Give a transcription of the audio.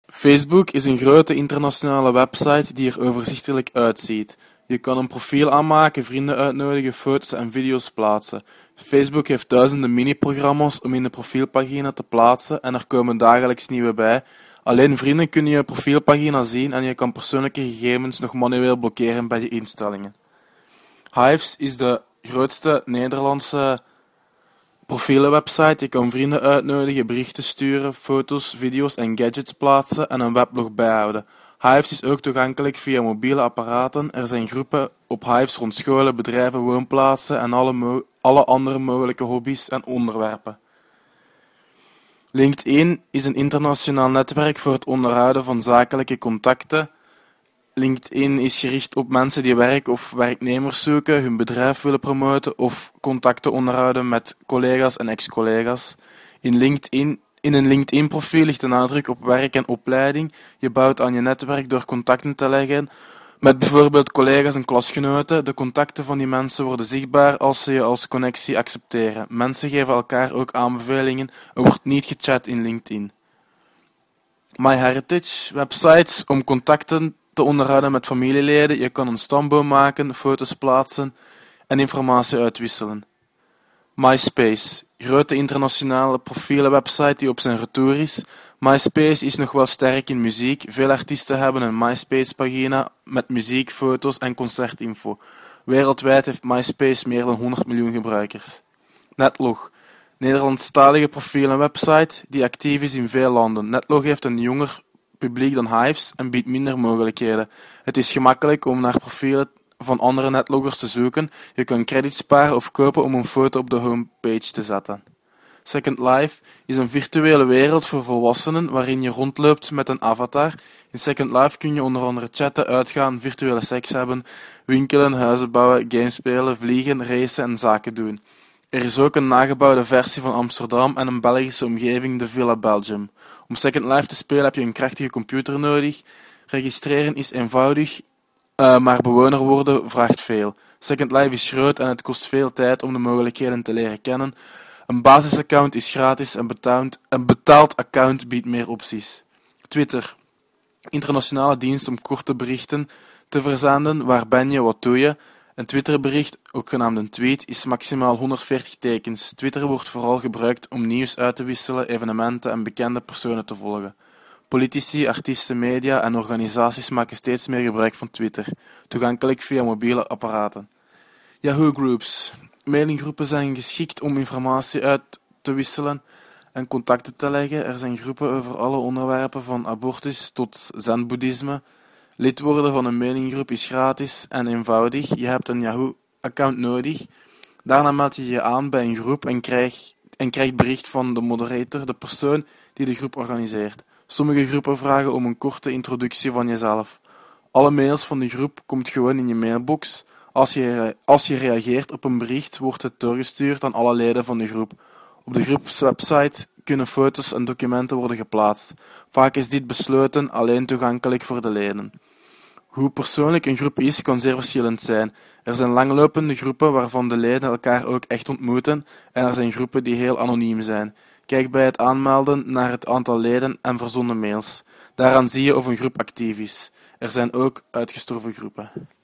Facebook is een grote internationale website die er overzichtelijk uitziet. Je kan een profiel aanmaken, vrienden uitnodigen, foto's en video's plaatsen. Facebook heeft duizenden mini-programma's om in de profielpagina te plaatsen en er komen dagelijks nieuwe bij. Alleen vrienden kunnen je profielpagina zien en je kan persoonlijke gegevens nog manueel blokkeren bij je instellingen. Hives is de grootste Nederlandse profielenwebsite. Je kan vrienden uitnodigen, berichten sturen, foto's, video's en gadgets plaatsen en een weblog bijhouden. Hives is ook toegankelijk via mobiele apparaten. Er zijn groepen op Hives rond scholen, bedrijven, woonplaatsen en alle andere mogelijke hobby's en onderwerpen. LinkedIn is een internationaal netwerk voor het onderhouden van zakelijke contacten. LinkedIn is gericht op mensen die werk of werknemers zoeken, hun bedrijf willen promoten of contacten onderhouden met collega's en ex-collega's. In een LinkedIn-profiel ligt de nadruk op werk en opleiding. Je bouwt aan je netwerk door contacten te leggen met bijvoorbeeld collega's en klasgenoten. De contacten van die mensen worden zichtbaar als ze je als connectie accepteren. Mensen geven elkaar ook aanbevelingen. Er wordt niet gechat in LinkedIn. MyHeritage, websites om contacten te onderhouden met familieleden. Je kan een stamboom maken, foto's plaatsen en informatie uitwisselen. MySpace, grote internationale profielenwebsite die op zijn retour is. MySpace is nog wel sterk in muziek. Veel artiesten hebben een MySpace-pagina met muziek, foto's en concertinfo. Wereldwijd heeft MySpace meer dan 100 miljoen gebruikers. Netlog, Nederlandstalige profielenwebsite die actief is in veel landen. Netlog heeft een jonger publiek dan Hives en biedt minder mogelijkheden. Het is gemakkelijk om naar profielen van andere netloggers te zoeken. Je kan credits sparen of kopen om een foto op de homepage te zetten. Second Life is een virtuele wereld voor volwassenen waarin je rondloopt met een avatar. In Second Life kun je onder andere chatten, uitgaan, virtuele seks hebben, winkelen, huizen bouwen, games spelen, vliegen, racen en zaken doen. Er is ook een nagebouwde versie van Amsterdam en een Belgische omgeving, de Villa Belgium. Om Second Life te spelen heb je een krachtige computer nodig. Registreren is eenvoudig, maar bewoner worden vraagt veel. Second Life is groot en het kost veel tijd om de mogelijkheden te leren kennen. Een basisaccount is gratis, een betaald account biedt meer opties. Twitter, internationale dienst om korte berichten te verzenden. Waar ben je, wat doe je? Een Twitterbericht, ook genaamd een tweet, is maximaal 140 tekens. Twitter wordt vooral gebruikt om nieuws uit te wisselen, evenementen en bekende personen te volgen. Politici, artiesten, media en organisaties maken steeds meer gebruik van Twitter, toegankelijk via mobiele apparaten. Yahoo Groups. Mailinggroepen zijn geschikt om informatie uit te wisselen en contacten te leggen. Er zijn groepen over alle onderwerpen van abortus tot zen-boeddhisme. Lid worden van een mailinggroep is gratis en eenvoudig. Je hebt een Yahoo-account nodig. Daarna meld je je aan bij een groep en krijgt bericht van de moderator, de persoon die de groep organiseert. Sommige groepen vragen om een korte introductie van jezelf. Alle mails van de groep komt gewoon in je mailbox. Als je reageert op een bericht, wordt het doorgestuurd aan alle leden van de groep. Op de groepswebsite kunnen foto's en documenten worden geplaatst. Vaak is dit besloten alleen toegankelijk voor de leden. Hoe persoonlijk een groep is, kan zeer verschillend zijn. Er zijn langlopende groepen waarvan de leden elkaar ook echt ontmoeten en er zijn groepen die heel anoniem zijn. Kijk bij het aanmelden naar het aantal leden en verzonden mails. Daaraan zie je of een groep actief is. Er zijn ook uitgestorven groepen.